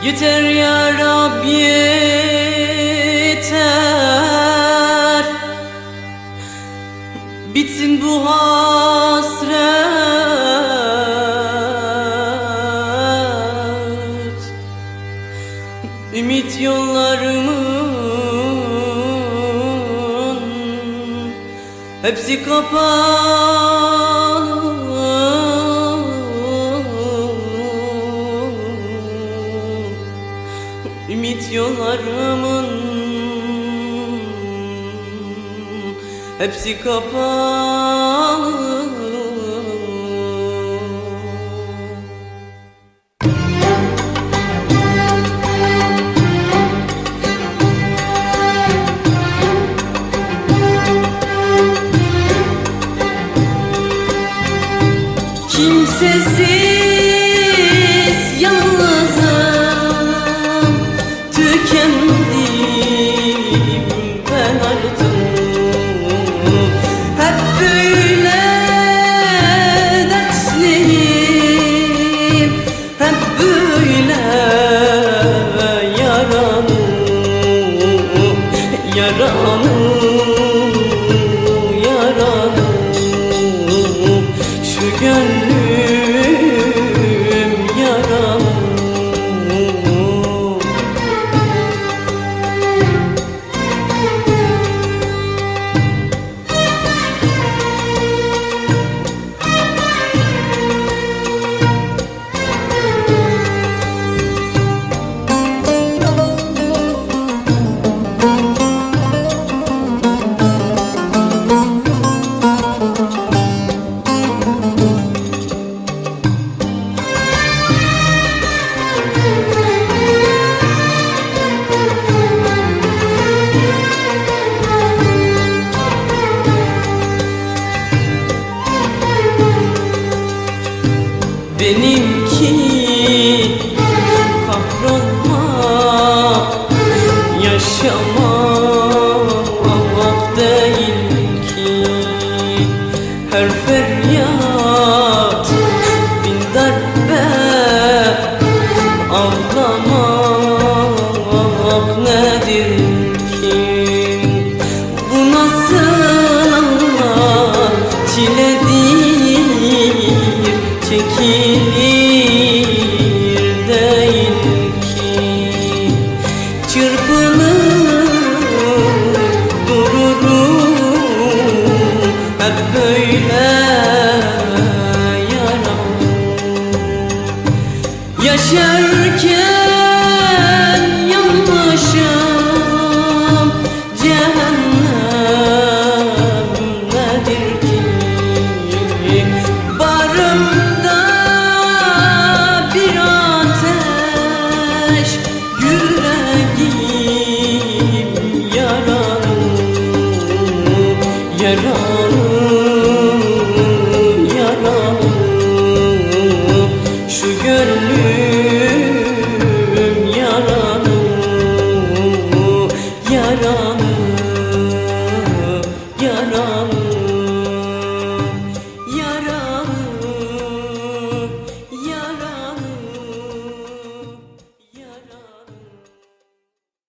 Yeter ya Rab yeter, bitsin bu hasret. Ümit yollarımın hepsi kapalı. Ümit yollarımın hepsi kapalı. Kimsesiz yalnızım, tükendim ben artık. Hep böyle dertliyim, hep böyle yaranım, yaranım. Şu gönlüm yaralı. Benimki kahrolmak, yaşamak değil ki. Her feryat bin darbe, ağlamak nedir ki? Bu nasıl Allah çiledir, çekilir değil ki. Çırpınır dururum hep böyle yaram. Yaşarken yanmışım, cehennem nedir ki? Barımda bir ateş, yüreğim yaralı, yaralı. Şu gönlüm yaralı, yaralı.